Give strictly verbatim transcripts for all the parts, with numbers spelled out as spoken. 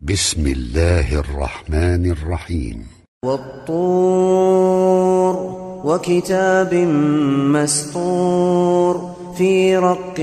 بسم الله الرحمن الرحيم. والطور وكتاب مسطور في رق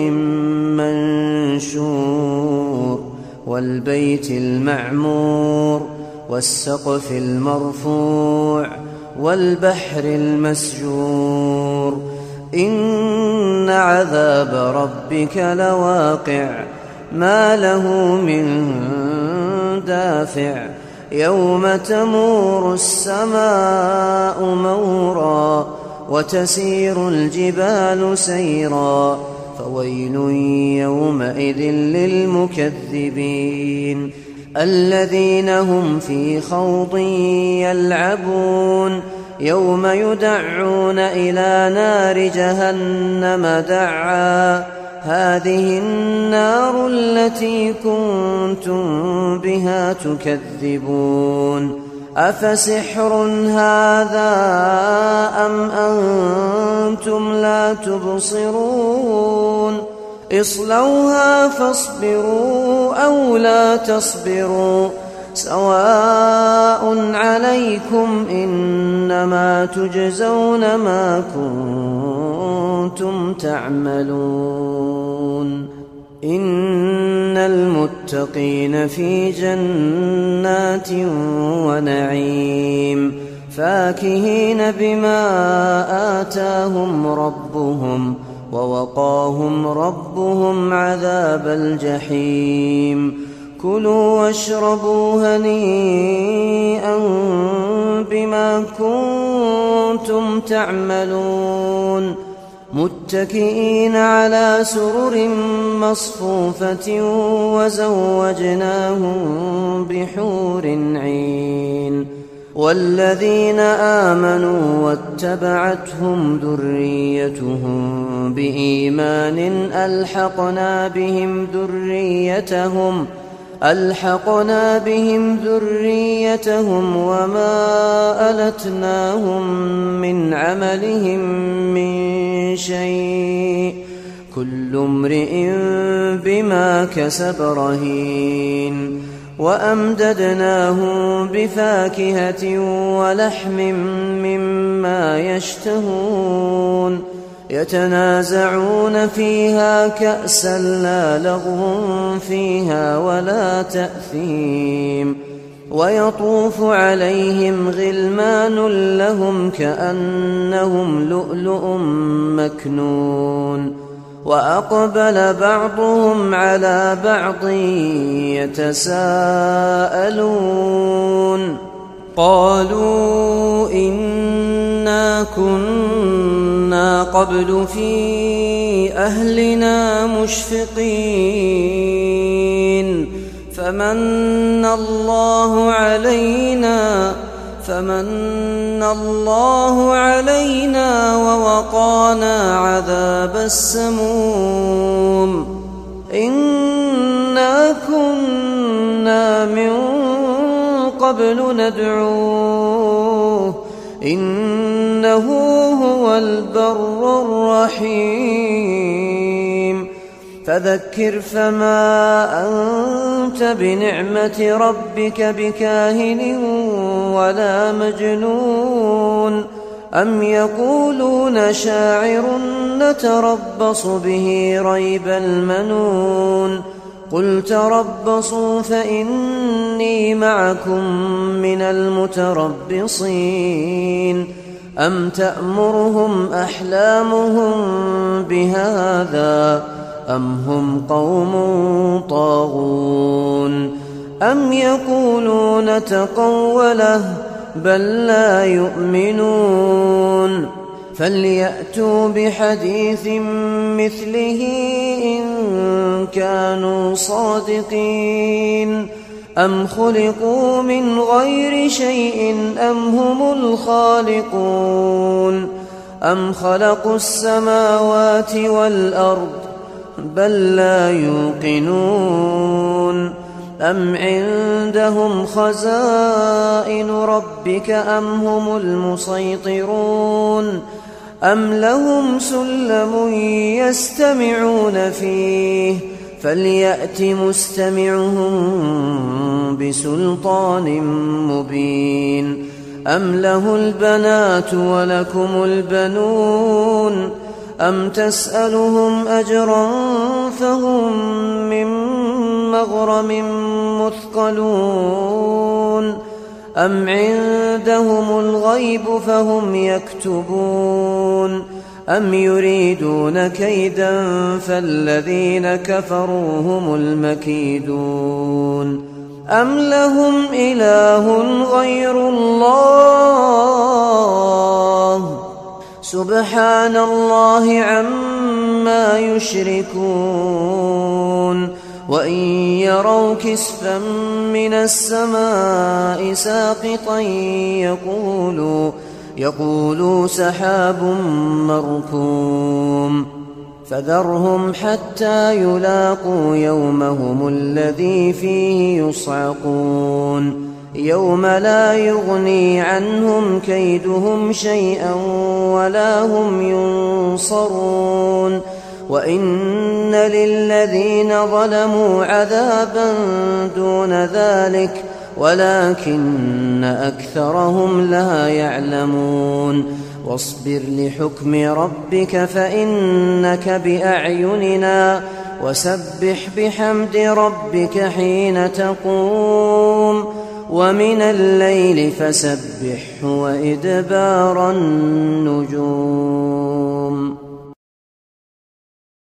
منشور والبيت المعمور والسقف المرفوع والبحر المسجور إن عذاب ربك لواقع ما له من دافع يوم تمور السماء مورا وتسير الجبال سيرا فويل يومئذ للمكذبين الذين هم في خوض يلعبون يوم يدعون إلى نار جهنم دعا هذه النار التي كنتم بها تكذبون أفسحر هذا أم أنتم لا تبصرون اصلوها فاصبروا أو لا تصبروا سواء عليكم إنما تجزون ما كنتم تعملون إن المتقين في جنات ونعيم فاكهين بما آتاهم ربهم ووقاهم ربهم عذاب الجحيم كلوا واشربوا هنيئا بما كنتم تعملون متكئين على سرر مصفوفة وزوجناهم بحور عين والذين آمنوا واتبعتهم ذريتهم بإيمان ألحقنا بهم ذريتهم ألحقنا بهم ذريتهم وما ألتناهم من عملهم من شيء كل امرئ بما كسب رهين وأمددناهم بفاكهة ولحم مما يشتهون يتنازعون فيها كأسا لا لغو فيها ولا تأثيم ويطوف عليهم غلمان لهم كأنهم لؤلؤ مكنون وأقبل بعضهم على بعض يتساءلون قالوا إنا كنا قبل في أهلنا مشفقين فمن الله علينا فمن الله علينا ووقانا عذاب السموم إنا كنا من قبل ندعوه إنه هو البر الرحيم فذكر فما أنت بنعمة ربك بكاهن ولا مجنون أم يقولون شاعر نتربص به ريب المنون قل تربصوا فإني معكم من المتربصين أم تأمرهم أحلامهم بهذا أم هم قوم طاغون أم يقولون تقوله بل لا يؤمنون فليأتوا بحديث مثله إن كانوا صادقين أم خلقوا من غير شيء أم هم الخالقون أم خلقوا السماوات والأرض بل لا يوقنون أم عندهم خزائن ربك أم هم المسيطرون أم لهم سلم يستمعون فيه فليأت مستمعهم سلطان مبين أم له البنات ولكم البنون أم تسألهم أجرا فهم من مغرم مثقلون أم عندهم الغيب فهم يكتبون أم يريدون كيدا فالذين كفروا هم المكيدون أم لهم إله غير الله سبحان الله عما يشركون وإن يروا كسفا من السماء ساقطا يقولوا يقولوا سحاب مركوم فذرهم حتى يلاقوا يومهم الذي فيه يصعقون يوم لا يغني عنهم كيدهم شيئا ولا هم ينصرون وإن للذين ظلموا عذابا دون ذلك ولكن أكثرهم لا يعلمون واصبر لحكم ربك فإنك بأعيننا وسبح بحمد ربك حين تقوم ومن الليل فسبحه وإدبار النجوم